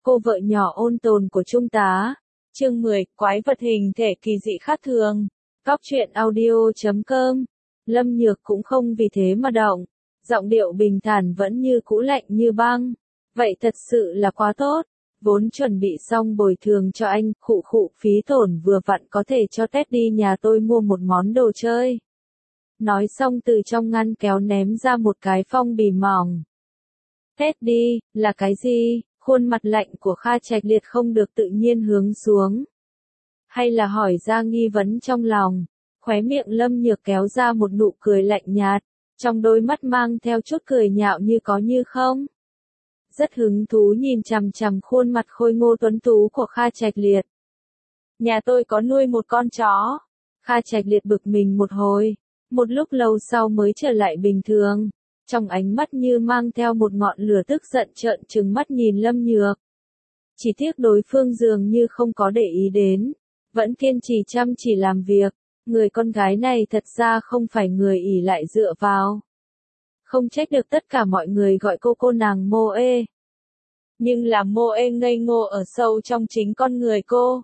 cô vợ nhỏ ôn tồn của Trung tá. Chương 10, quái vật hình thể kỳ dị khác thường. Góc truyện audio.com. Lâm Nhược cũng không vì thế mà động. Giọng điệu bình thản vẫn như cũ lạnh như băng. Vậy thật sự là quá tốt. Vốn chuẩn bị xong bồi thường cho anh, khụ phí tổn vừa vặn có thể cho Tết đi nhà tôi mua một món đồ chơi. Nói xong từ trong ngăn kéo ném ra một cái phong bì mỏng. Tết đi, là cái gì? Khuôn mặt lạnh của Kha Trạch Liệt không được tự nhiên hướng xuống. Hay là hỏi ra nghi vấn trong lòng. Khóe miệng Lâm Nhược kéo ra một nụ cười lạnh nhạt, trong đôi mắt mang theo chút cười nhạo như có như không. Rất hứng thú nhìn chằm chằm khuôn mặt khôi ngô tuấn tú của Kha Trạch Liệt. Nhà tôi có nuôi một con chó. Kha Trạch Liệt bực mình một hồi, một lúc lâu sau mới trở lại bình thường. Trong ánh mắt như mang theo một ngọn lửa tức giận trợn trừng mắt nhìn Lâm Nhược. Chỉ tiếc đối phương dường như không có để ý đến, vẫn kiên trì chăm chỉ làm việc. Người con gái này thật ra không phải người ỷ lại dựa vào. Không trách được tất cả mọi người gọi cô nàng Moe. Nhưng là Moe ngây ngô ở sâu trong chính con người cô.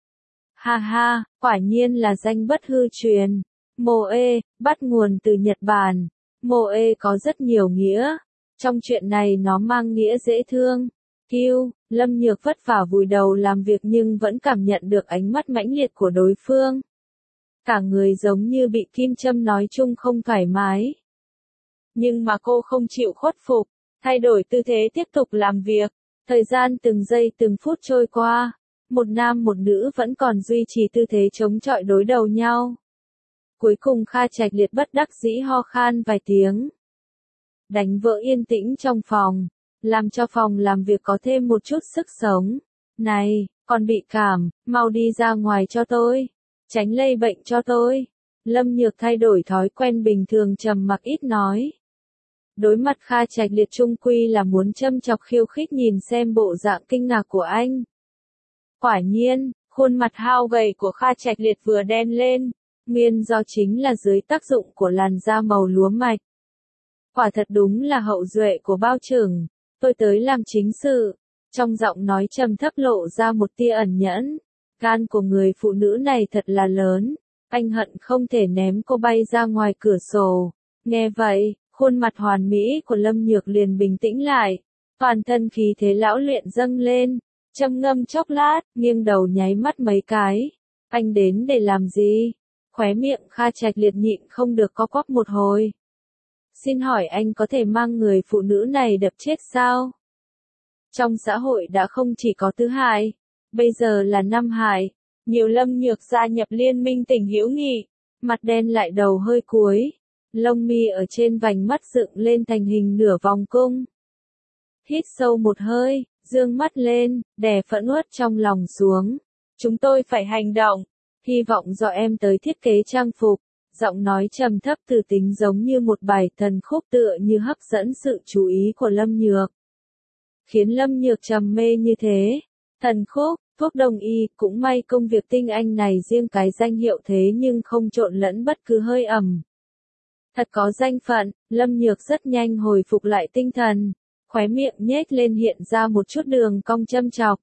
Ha ha, quả nhiên là danh bất hư truyền. Moe, bắt nguồn từ Nhật Bản. Moe có rất nhiều nghĩa. Trong chuyện này nó mang nghĩa dễ thương. Lâm Nhược vất vả vùi đầu làm việc nhưng vẫn cảm nhận được ánh mắt mãnh liệt của đối phương. Cả người giống như bị kim châm, nói chung không thoải mái. Nhưng mà cô không chịu khuất phục, thay đổi tư thế tiếp tục làm việc. Thời gian từng giây từng phút trôi qua, một nam một nữ vẫn còn duy trì tư thế chống chọi đối đầu nhau. Cuối cùng Kha Trạch Liệt bất đắc dĩ ho khan vài tiếng. Đánh vỡ yên tĩnh trong phòng, làm cho phòng làm việc có thêm một chút sức sống. Này, còn bị cảm, mau đi ra ngoài cho tôi. Tránh lây bệnh cho tôi. Lâm Nhược thay đổi thói quen bình thường trầm mặc ít nói. Đối mặt Kha Trạch Liệt trung quy là muốn châm chọc khiêu khích nhìn xem bộ dạng kinh ngạc của anh. Quả nhiên, khuôn mặt hao gầy của Kha Trạch Liệt vừa đen lên, nguyên do chính là dưới tác dụng của làn da màu lúa mạch. Quả thật đúng là hậu duệ của bao trưởng, tôi tới làm chính sự. Trong giọng nói trầm thấp lộ ra một tia ẩn nhẫn. Gan của người phụ nữ này thật là lớn, anh hận không thể ném cô bay ra ngoài cửa sổ. Nghe vậy, khuôn mặt hoàn mỹ của Lâm Nhược liền bình tĩnh lại, toàn thân khí thế lão luyện dâng lên, trầm ngâm chốc lát, nghiêng đầu nháy mắt mấy cái. Anh đến để làm gì? Khóe miệng Kha Trạch Liệt nhịn không được co quắp một hồi. Xin hỏi anh có thể mang người phụ nữ này đập chết sao? Trong xã hội đã không chỉ có tứ hại, bây giờ là năm hại. Nhiều Lâm Nhược gia nhập liên minh tình hữu nghị, mặt đen lại đầu hơi cúi, lông mi ở trên vành mắt dựng lên thành hình nửa vòng cung. Hít sâu một hơi, dương mắt lên, đè phẫn uất trong lòng xuống. Chúng tôi phải hành động, hy vọng do em tới thiết kế trang phục. Giọng nói trầm thấp từ tính giống như một bài thần khúc tựa như hấp dẫn sự chú ý của Lâm Nhược. Khiến Lâm Nhược trầm mê như thế. Thần khúc, thuốc đông y, cũng may công việc tinh anh này riêng cái danh hiệu thế nhưng không trộn lẫn bất cứ hơi ẩm. Thật có danh phận, Lâm Nhược rất nhanh hồi phục lại tinh thần, khóe miệng nhếch lên hiện ra một chút đường cong châm chọc.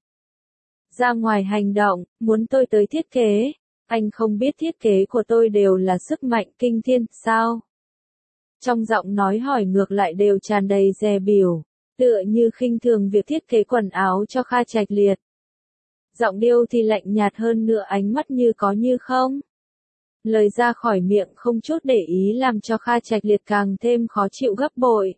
Ra ngoài hành động, muốn tôi tới thiết kế, anh không biết thiết kế của tôi đều là sức mạnh kinh thiên, sao? Trong giọng nói hỏi ngược lại đều tràn đầy dè bỉu, tựa như khinh thường việc thiết kế quần áo cho Kha Trạch Liệt. Giọng điệu thì lạnh nhạt hơn nữa, ánh mắt như có như không. Lời ra khỏi miệng không chút để ý làm cho Kha Trạch Liệt càng thêm khó chịu gấp bội.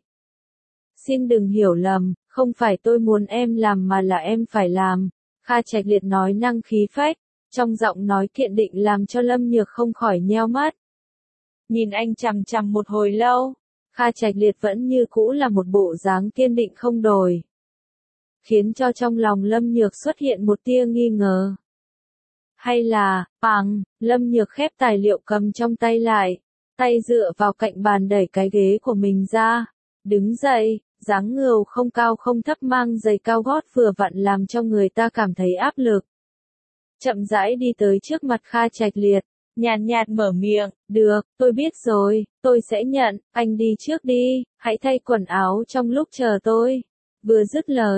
Xin đừng hiểu lầm, không phải tôi muốn em làm mà là em phải làm. Kha Trạch Liệt nói năng khí phách, trong giọng nói kiên định làm cho Lâm Nhược không khỏi nheo mắt. Nhìn anh chằm chằm một hồi lâu, Kha Trạch Liệt vẫn như cũ là một bộ dáng kiên định không đổi. Khiến cho trong lòng Lâm Nhược xuất hiện một tia nghi ngờ. Hay là, Lâm Nhược khép tài liệu cầm trong tay lại, tay dựa vào cạnh bàn đẩy cái ghế của mình ra, đứng dậy, dáng ngưu không cao không thấp mang giày cao gót vừa vặn làm cho người ta cảm thấy áp lực. Chậm rãi đi tới trước mặt Kha Trạch Liệt, nhàn nhạt mở miệng, được, tôi biết rồi, tôi sẽ nhận, anh đi trước đi, hãy thay quần áo trong lúc chờ tôi. Vừa dứt lời,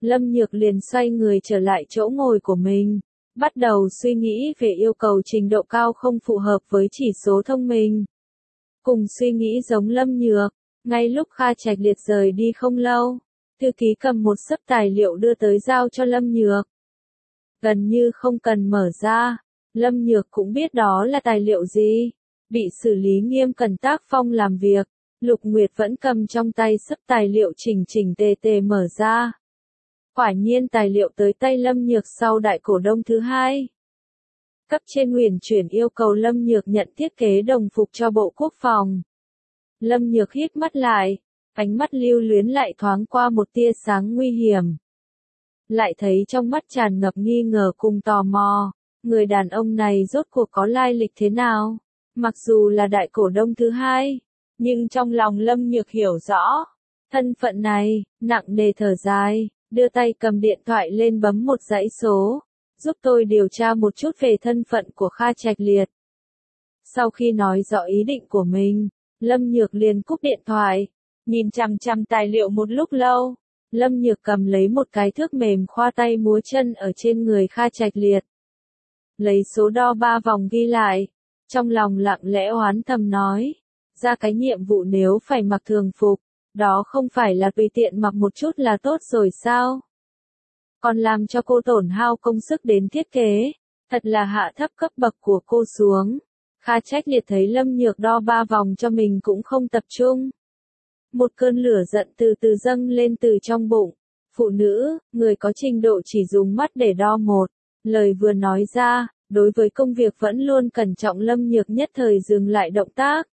Lâm Nhược liền xoay người trở lại chỗ ngồi của mình, bắt đầu suy nghĩ về yêu cầu trình độ cao không phù hợp với chỉ số thông minh. Cùng suy nghĩ giống Lâm Nhược, ngay lúc Kha Trạch Liệt rời đi không lâu, thư ký cầm một xấp tài liệu đưa tới giao cho Lâm Nhược. Gần như không cần mở ra, Lâm Nhược cũng biết đó là tài liệu gì. Bị xử lý nghiêm cần tác phong làm việc, Lục Nguyệt vẫn cầm trong tay xấp tài liệu chỉnh chỉnh tề tề mở ra. Quả nhiên tài liệu tới tay Lâm Nhược sau đại cổ đông thứ hai. Cấp trên uyển chuyển yêu cầu Lâm Nhược nhận thiết kế đồng phục cho Bộ Quốc phòng. Lâm Nhược hít mắt lại, ánh mắt lưu luyến lại thoáng qua một tia sáng nguy hiểm. Lại thấy trong mắt tràn ngập nghi ngờ cùng tò mò, người đàn ông này rốt cuộc có lai lịch thế nào? Mặc dù là đại cổ đông thứ hai, nhưng trong lòng Lâm Nhược hiểu rõ, thân phận này, nặng nề thở dài, đưa tay cầm điện thoại lên bấm một dãy số, giúp tôi điều tra một chút về thân phận của Kha Trạch Liệt. Sau khi nói rõ ý định của mình, Lâm Nhược liền cúp điện thoại, nhìn chằm chằm tài liệu một lúc lâu, Lâm Nhược cầm lấy một cái thước mềm khoa tay múa chân ở trên người Kha Trạch Liệt. Lấy số đo 3 vòng ghi lại. Trong lòng lặng lẽ oán thầm nói, ra cái nhiệm vụ nếu phải mặc thường phục, đó không phải là tùy tiện mặc một chút là tốt rồi sao? Còn làm cho cô tổn hao công sức đến thiết kế, thật là hạ thấp cấp bậc của cô xuống. Kha Trạch Liệt thấy Lâm Nhược đo 3 vòng cho mình cũng không tập trung. Một cơn lửa giận từ từ dâng lên từ trong bụng. Phụ nữ, người có trình độ chỉ dùng mắt để đo một. Lời vừa nói ra, đối với công việc vẫn luôn cẩn trọng Lâm Nhược nhất thời dừng lại động tác.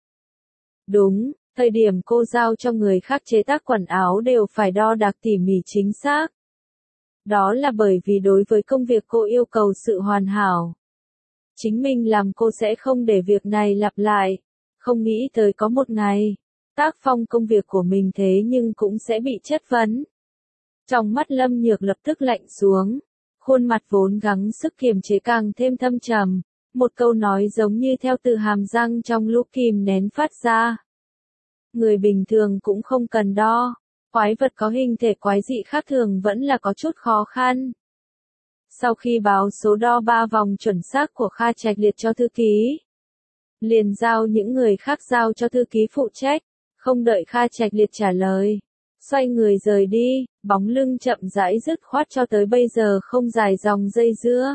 Đúng, thời điểm cô giao cho người khác chế tác quần áo đều phải đo đạc tỉ mỉ chính xác. Đó là bởi vì đối với công việc cô yêu cầu sự hoàn hảo. Chính mình làm cô sẽ không để việc này lặp lại, không nghĩ tới có một ngày, tác phong công việc của mình thế nhưng cũng sẽ bị chất vấn. Trong mắt Lâm Nhược lập tức lạnh xuống. Khuôn mặt vốn gắng sức kiềm chế càng thêm thâm trầm, một câu nói giống như theo từ hàm răng trong lúc kìm nén phát ra. Người bình thường cũng không cần đo, quái vật có hình thể quái dị khác thường vẫn là có chút khó khăn. Sau khi báo số đo 3 vòng chuẩn xác của Kha Trạch Liệt cho thư ký, liền giao những người khác giao cho thư ký phụ trách, không đợi Kha Trạch Liệt trả lời. Xoay người rời đi, bóng lưng chậm rãi dứt khoát cho tới bây giờ không dài dòng dây dưa.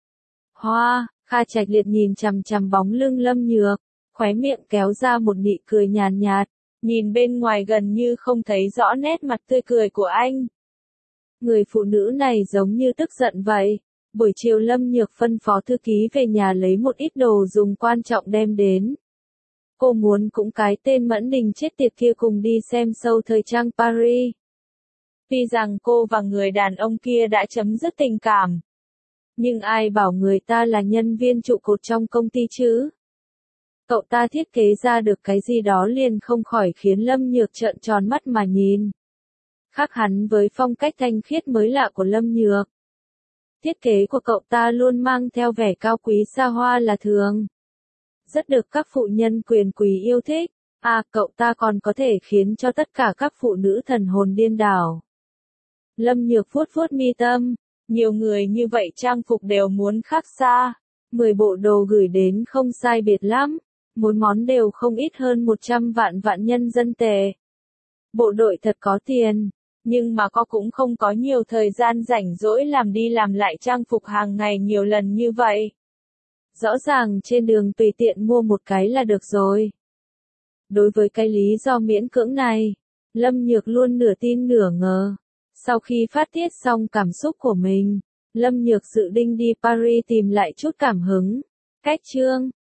Kha Trạch Liệt nhìn chằm chằm bóng lưng Lâm Nhược, khóe miệng kéo ra một nụ cười nhàn nhạt, nhìn bên ngoài gần như không thấy rõ nét mặt tươi cười của anh. Người phụ nữ này giống như tức giận vậy. Buổi chiều Lâm Nhược phân phó thư ký về nhà lấy một ít đồ dùng quan trọng đem đến. Cô muốn cũng cái tên Mẫn Đình chết tiệt kia cùng đi xem show thời trang Paris. Tuy rằng cô và người đàn ông kia đã chấm dứt tình cảm, nhưng ai bảo người ta là nhân viên trụ cột trong công ty chứ? Cậu ta thiết kế ra được cái gì đó liền không khỏi khiến Lâm Nhược trợn tròn mắt mà nhìn. Khác hẳn với phong cách thanh khiết mới lạ của Lâm Nhược. Thiết kế của cậu ta luôn mang theo vẻ cao quý xa hoa là thường. Rất được các phụ nhân quyền quý yêu thích. Cậu ta còn có thể khiến cho tất cả các phụ nữ thần hồn điên đảo. Lâm Nhược vuốt vuốt mi tâm. Nhiều người như vậy trang phục đều muốn khác xa. 10 bộ đồ gửi đến không sai biệt lắm. Mỗi món đều không ít hơn 100 vạn nhân dân tệ. Bộ đội thật có tiền. Nhưng mà có cũng không có nhiều thời gian rảnh rỗi làm đi làm lại trang phục hàng ngày nhiều lần như vậy. Rõ ràng trên đường tùy tiện mua một cái là được rồi. Đối với cái lý do miễn cưỡng này, Lâm Nhược luôn nửa tin nửa ngờ. Sau khi phát tiết xong cảm xúc của mình, Lâm Nhược dự định đi Paris tìm lại chút cảm hứng. Cách chương